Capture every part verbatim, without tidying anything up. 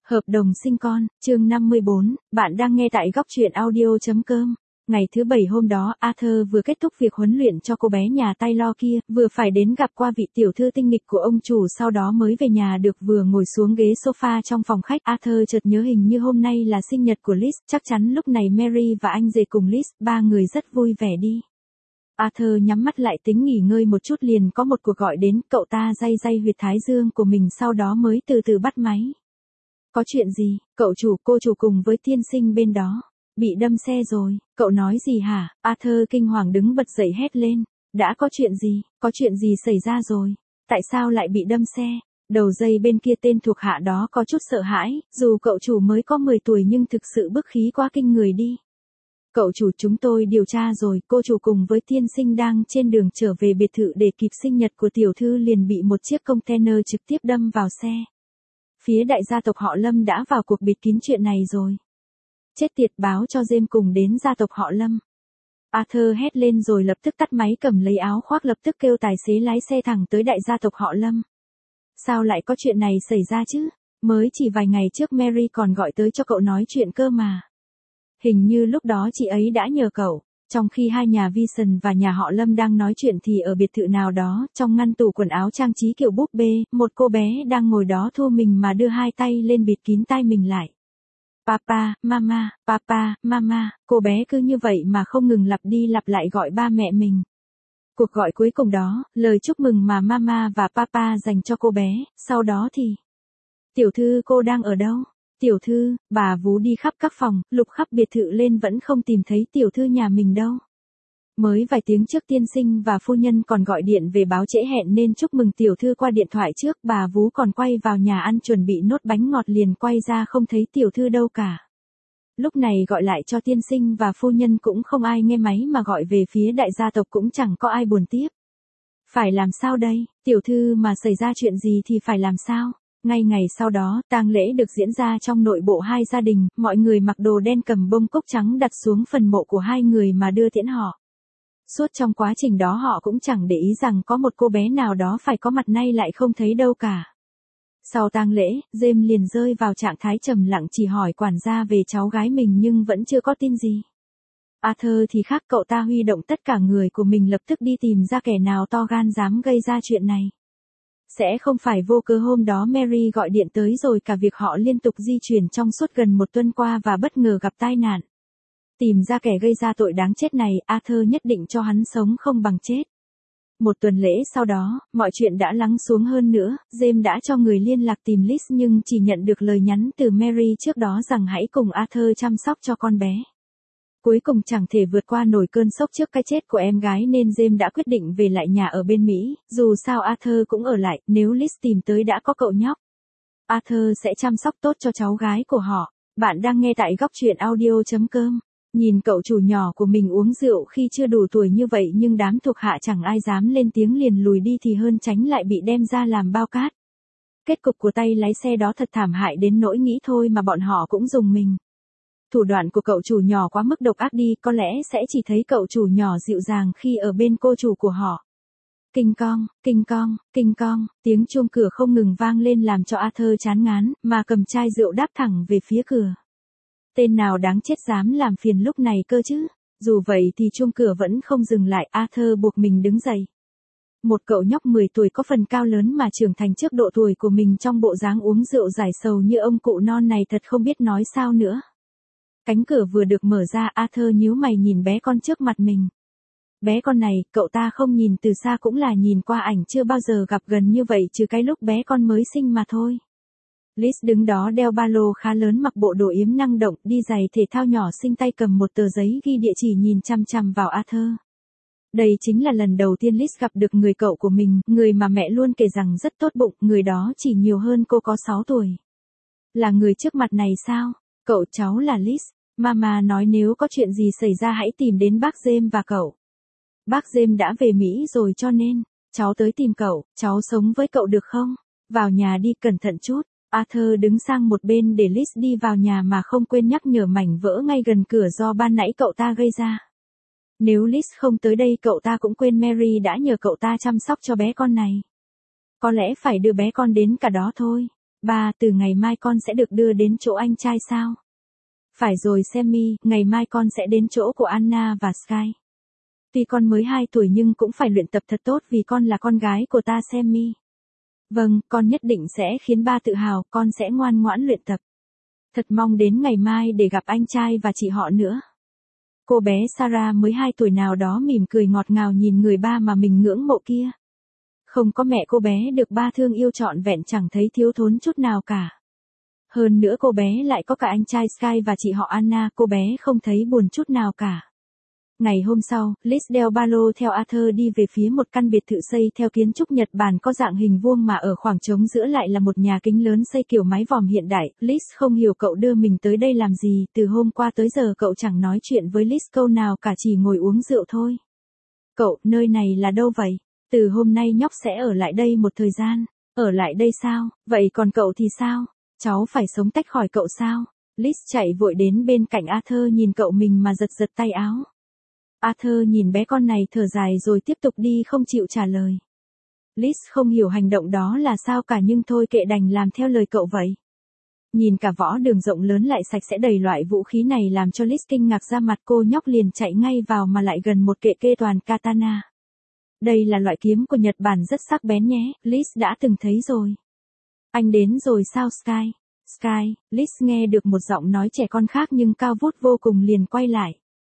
Hợp đồng sinh con, chương năm mươi bốn, bạn đang nghe tại góc truyện audio.com. Ngày thứ bảy hôm đó, Arthur vừa kết thúc việc huấn luyện cho cô bé nhà Taylor kia, vừa phải đến gặp qua vị tiểu thư tinh nghịch của ông chủ, sau đó mới về nhà được. Vừa ngồi xuống ghế sofa trong phòng khách, Arthur chợt nhớ hình như hôm nay là sinh nhật của Liz, chắc chắn lúc này Mary và anh rể cùng Liz, ba người rất vui vẻ đi. Arthur nhắm mắt lại tính nghỉ ngơi một chút, liền có một cuộc gọi đến, cậu ta day day huyệt thái dương của mình sau đó mới từ từ bắt máy. Có chuyện gì, cậu chủ, cô chủ cùng với tiên sinh bên đó, bị đâm xe rồi, cậu nói gì hả? Arthur kinh hoàng đứng bật dậy hét lên, đã có chuyện gì, có chuyện gì xảy ra rồi, tại sao lại bị đâm xe? Đầu dây bên kia tên thuộc hạ đó có chút sợ hãi, dù cậu chủ mới có mười tuổi nhưng thực sự bức khí quá kinh người đi. Cậu chủ, chúng tôi điều tra rồi, cô chủ cùng với tiên sinh đang trên đường trở về biệt thự để kịp sinh nhật của tiểu thư liền bị một chiếc container trực tiếp đâm vào xe. Phía đại gia tộc họ Lâm đã vào cuộc bịt kín chuyện này rồi. Chết tiệt, báo cho James cùng đến gia tộc họ Lâm. Arthur hét lên rồi lập tức tắt máy, cầm lấy áo khoác lập tức kêu tài xế lái xe thẳng tới đại gia tộc họ Lâm. Sao lại có chuyện này xảy ra chứ? Mới chỉ vài ngày trước Mary còn gọi tới cho cậu nói chuyện cơ mà. Hình như lúc đó chị ấy đã nhờ cậu. Trong khi hai nhà Vision và nhà họ Lâm đang nói chuyện thì ở biệt thự nào đó, trong ngăn tủ quần áo trang trí kiểu búp bê, một cô bé đang ngồi đó thu mình mà đưa hai tay lên bịt kín tai mình lại. Papa, mama, papa, mama, cô bé cứ như vậy mà không ngừng lặp đi lặp lại gọi ba mẹ mình. Cuộc gọi cuối cùng đó, lời chúc mừng mà mama và papa dành cho cô bé, sau đó thì... Tiểu thư, cô đang ở đâu? Tiểu thư, bà Vú đi khắp các phòng, lục khắp biệt thự lên vẫn không tìm thấy tiểu thư nhà mình đâu. Mới vài tiếng trước tiên sinh và phu nhân còn gọi điện về báo trễ hẹn nên chúc mừng tiểu thư qua điện thoại trước, bà Vú còn quay vào nhà ăn chuẩn bị nốt bánh ngọt liền quay ra không thấy tiểu thư đâu cả. Lúc này gọi lại cho tiên sinh và phu nhân cũng không ai nghe máy mà gọi về phía đại gia tộc cũng chẳng có ai buồn tiếp. Phải làm sao đây, tiểu thư mà xảy ra chuyện gì thì phải làm sao? Ngay ngày sau đó, tang lễ được diễn ra trong nội bộ hai gia đình, mọi người mặc đồ đen cầm bông cúc trắng đặt xuống phần mộ của hai người mà đưa tiễn họ. Suốt trong quá trình đó họ cũng chẳng để ý rằng có một cô bé nào đó phải có mặt nay lại không thấy đâu cả. Sau tang lễ, James liền rơi vào trạng thái trầm lặng chỉ hỏi quản gia về cháu gái mình nhưng vẫn chưa có tin gì. Arthur thì khác, cậu ta huy động tất cả người của mình lập tức đi tìm ra kẻ nào to gan dám gây ra chuyện này. Sẽ không phải vô cớ hôm đó Mary gọi điện tới rồi cả việc họ liên tục di chuyển trong suốt gần một tuần qua và bất ngờ gặp tai nạn. Tìm ra kẻ gây ra tội đáng chết này, Arthur nhất định cho hắn sống không bằng chết. Một tuần lễ sau đó, mọi chuyện đã lắng xuống hơn nữa, James đã cho người liên lạc tìm Liz nhưng chỉ nhận được lời nhắn từ Mary trước đó rằng hãy cùng Arthur chăm sóc cho con bé. Cuối cùng chẳng thể vượt qua nổi cơn sốc trước cái chết của em gái nên James đã quyết định về lại nhà ở bên Mỹ, dù sao Arthur cũng ở lại, nếu Liz tìm tới đã có cậu nhóc. Arthur sẽ chăm sóc tốt cho cháu gái của họ. Bạn đang nghe tại góc truyện audio.com. Nhìn cậu chủ nhỏ của mình uống rượu khi chưa đủ tuổi như vậy nhưng đám thuộc hạ chẳng ai dám lên tiếng liền lùi đi thì hơn tránh lại bị đem ra làm bao cát. Kết cục của tay lái xe đó thật thảm hại đến nỗi nghĩ thôi mà bọn họ cũng rùng mình. Thủ đoạn của cậu chủ nhỏ quá mức độc ác đi, có lẽ sẽ chỉ thấy cậu chủ nhỏ dịu dàng khi ở bên cô chủ của họ. Kinh cong, kinh cong, kinh cong, tiếng chuông cửa không ngừng vang lên làm cho Arthur chán ngán, mà cầm chai rượu đáp thẳng về phía cửa. Tên nào đáng chết dám làm phiền lúc này cơ chứ? Dù vậy thì chuông cửa vẫn không dừng lại, Arthur buộc mình đứng dậy. Một cậu nhóc mười tuổi có phần cao lớn mà trưởng thành trước độ tuổi của mình trong bộ dáng uống rượu giải sầu như ông cụ non này thật không biết nói sao nữa. Cánh cửa vừa được mở ra, Arthur nhíu mày nhìn bé con trước mặt mình. Bé con này, cậu ta không nhìn từ xa cũng là nhìn qua ảnh chưa bao giờ gặp gần như vậy trừ cái lúc bé con mới sinh mà thôi. Liz đứng đó đeo ba lô khá lớn mặc bộ đồ yếm năng động, đi giày thể thao nhỏ xinh tay cầm một tờ giấy ghi địa chỉ nhìn chằm chằm vào Arthur. Đây chính là lần đầu tiên Liz gặp được người cậu của mình, người mà mẹ luôn kể rằng rất tốt bụng, người đó chỉ nhiều hơn cô có sáu tuổi. Là người trước mặt này sao? Cậu cháu là Liz. Mama nói nếu có chuyện gì xảy ra hãy tìm đến bác James và cậu. Bác James đã về Mỹ rồi cho nên, cháu tới tìm cậu, cháu sống với cậu được không? Vào nhà đi, cẩn thận chút. Arthur đứng sang một bên để Liz đi vào nhà mà không quên nhắc nhở mảnh vỡ ngay gần cửa do ban nãy cậu ta gây ra. Nếu Liz không tới đây cậu ta cũng quên Mary đã nhờ cậu ta chăm sóc cho bé con này. Có lẽ phải đưa bé con đến cả đó thôi. Ba, từ ngày mai con sẽ được đưa đến chỗ anh trai sao? Phải rồi Sammy, ngày mai con sẽ đến chỗ của Anna và Sky. Tuy con mới hai tuổi nhưng cũng phải luyện tập thật tốt vì con là con gái của ta Sammy. Vâng, con nhất định sẽ khiến ba tự hào, con sẽ ngoan ngoãn luyện tập. Thật mong đến ngày mai để gặp anh trai và chị họ nữa. Cô bé Sarah mới hai tuổi nào đó mỉm cười ngọt ngào nhìn người ba mà mình ngưỡng mộ kia. Không có mẹ cô bé được ba thương yêu trọn vẹn chẳng thấy thiếu thốn chút nào cả. Hơn nữa cô bé lại có cả anh trai Sky và chị họ Anna, cô bé không thấy buồn chút nào cả. Ngày hôm sau, Liz đeo ba lô theo Arthur đi về phía một căn biệt thự xây theo kiến trúc Nhật Bản có dạng hình vuông mà ở khoảng trống giữa lại là một nhà kính lớn xây kiểu mái vòm hiện đại. Liz không hiểu cậu đưa mình tới đây làm gì, từ hôm qua tới giờ cậu chẳng nói chuyện với Liz câu nào cả, chỉ ngồi uống rượu thôi. Cậu, nơi này là đâu vậy? Từ hôm nay nhóc sẽ ở lại đây một thời gian. Ở lại đây sao? Vậy còn cậu thì sao? Cháu phải sống tách khỏi cậu sao? Liz chạy vội đến bên cạnh Arthur nhìn cậu mình mà giật giật tay áo. Arthur nhìn bé con này thở dài rồi tiếp tục đi không chịu trả lời. Liz không hiểu hành động đó là sao cả nhưng thôi kệ, đành làm theo lời cậu vậy. Nhìn cả võ đường rộng lớn lại sạch sẽ đầy loại vũ khí này làm cho Liz kinh ngạc ra mặt, cô nhóc liền chạy ngay vào mà lại gần một kệ kê toàn katana. Đây là loại kiếm của Nhật Bản rất sắc bén nhé, Liz đã từng thấy rồi. Anh đến rồi sao Sky? Sky, Liz nghe được một giọng nói trẻ con khác nhưng cao vút vô cùng liền quay lại.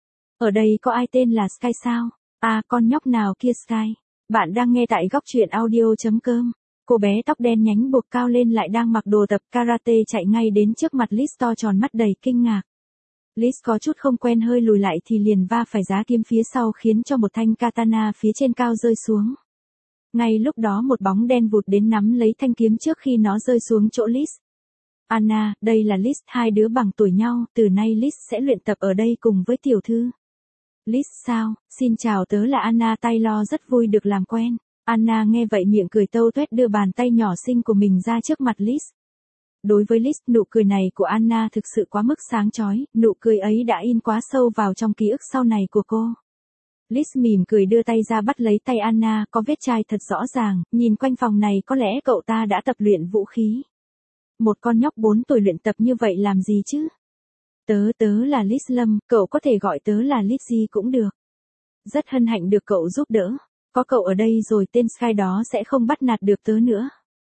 Ở đây có ai tên là Sky sao? À, con nhóc nào kia Sky? Bạn đang nghe tại góc truyện audio chấm com. Cô bé tóc đen nhánh buộc cao lên lại đang mặc đồ tập karate chạy ngay đến trước mặt Liz to tròn mắt đầy kinh ngạc. Liz có chút không quen hơi lùi lại thì liền va phải giá kiếm phía sau khiến cho một thanh katana phía trên cao rơi xuống. Ngay lúc đó một bóng đen vụt đến nắm lấy thanh kiếm trước khi nó rơi xuống chỗ Liz. Anna, đây là Liz, hai đứa bằng tuổi nhau, từ nay Liz sẽ luyện tập ở đây cùng với tiểu thư. Liz sao, xin chào, tớ là Anna Taylor, rất vui được làm quen. Anna nghe vậy miệng cười tâu tuét đưa bàn tay nhỏ xinh của mình ra trước mặt Liz. Đối với Liz, nụ cười này của Anna thực sự quá mức sáng chói, nụ cười ấy đã in quá sâu vào trong ký ức sau này của cô. Liz mỉm cười đưa tay ra bắt lấy tay Anna, có vết chai thật rõ ràng, nhìn quanh phòng này có lẽ cậu ta đã tập luyện vũ khí. Một con nhóc bốn tuổi luyện tập như vậy làm gì chứ? Tớ tớ là Liz Lâm, cậu có thể gọi tớ là Lizzy cũng được. Rất hân hạnh được cậu giúp đỡ. Có cậu ở đây rồi tên Sky đó sẽ không bắt nạt được tớ nữa.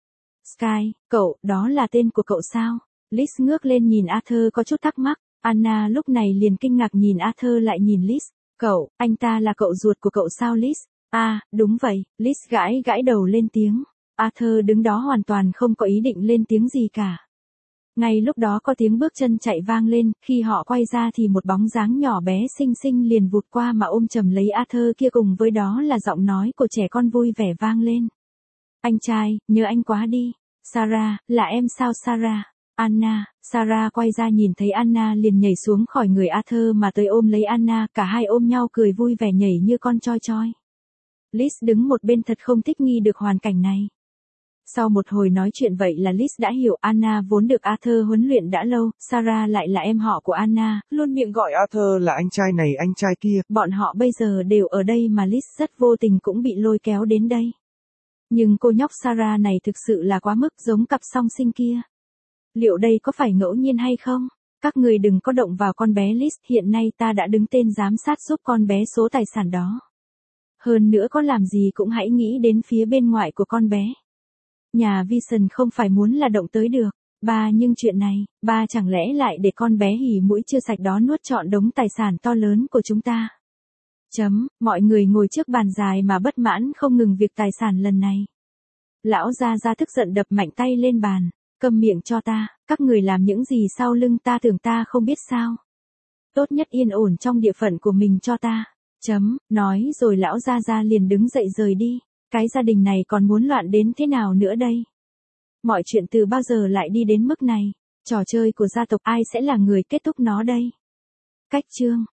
Sky, cậu, đó là tên của cậu sao? Liz ngước lên nhìn Arthur có chút thắc mắc. Anna lúc này liền kinh ngạc nhìn Arthur lại nhìn Liz. Cậu, anh ta là cậu ruột của cậu sao Liz? À, đúng vậy, Liz gãi gãi đầu lên tiếng. Arthur đứng đó hoàn toàn không có ý định lên tiếng gì cả. Ngay lúc đó có tiếng bước chân chạy vang lên, khi họ quay ra thì một bóng dáng nhỏ bé xinh xinh liền vụt qua mà ôm chầm lấy Arthur kia, cùng với đó là giọng nói của trẻ con vui vẻ vang lên. Anh trai, nhớ anh quá đi. Sarah, là em sao Sarah? Anna, Sarah quay ra nhìn thấy Anna liền nhảy xuống khỏi người Arthur mà tới ôm lấy Anna, cả hai ôm nhau cười vui vẻ nhảy như con choi choi. Liz đứng một bên thật không thích nghi được hoàn cảnh này. Sau một hồi nói chuyện vậy là Liz đã hiểu Anna vốn được Arthur huấn luyện đã lâu, Sarah lại là em họ của Anna, luôn miệng gọi Arthur là anh trai này anh trai kia. Bọn họ bây giờ đều ở đây mà Liz rất vô tình cũng bị lôi kéo đến đây. Nhưng cô nhóc Sarah này thực sự là quá mức giống cặp song sinh kia. Liệu đây có phải ngẫu nhiên hay không? Các người đừng có động vào con bé Liz, hiện nay ta đã đứng tên giám sát giúp con bé số tài sản đó. Hơn nữa có làm gì cũng hãy nghĩ đến phía bên ngoài của con bé. Nhà Vision không phải muốn là động tới được. Ba, nhưng chuyện này, ba chẳng lẽ lại để con bé hỉ mũi chưa sạch đó nuốt trọn đống tài sản to lớn của chúng ta? Chấm, mọi người ngồi trước bàn dài mà bất mãn không ngừng việc tài sản lần này. Lão Gia Gia tức giận đập mạnh tay lên bàn. Câm miệng cho ta, các người làm những gì sau lưng ta tưởng ta không biết sao? Tốt nhất yên ổn trong địa phận của mình cho ta. Chấm, nói rồi lão Gia Gia liền đứng dậy rời đi. Cái gia đình này còn muốn loạn đến thế nào nữa đây? Mọi chuyện từ bao giờ lại đi đến mức này? Trò chơi của gia tộc ai sẽ là người kết thúc nó đây? Cách chương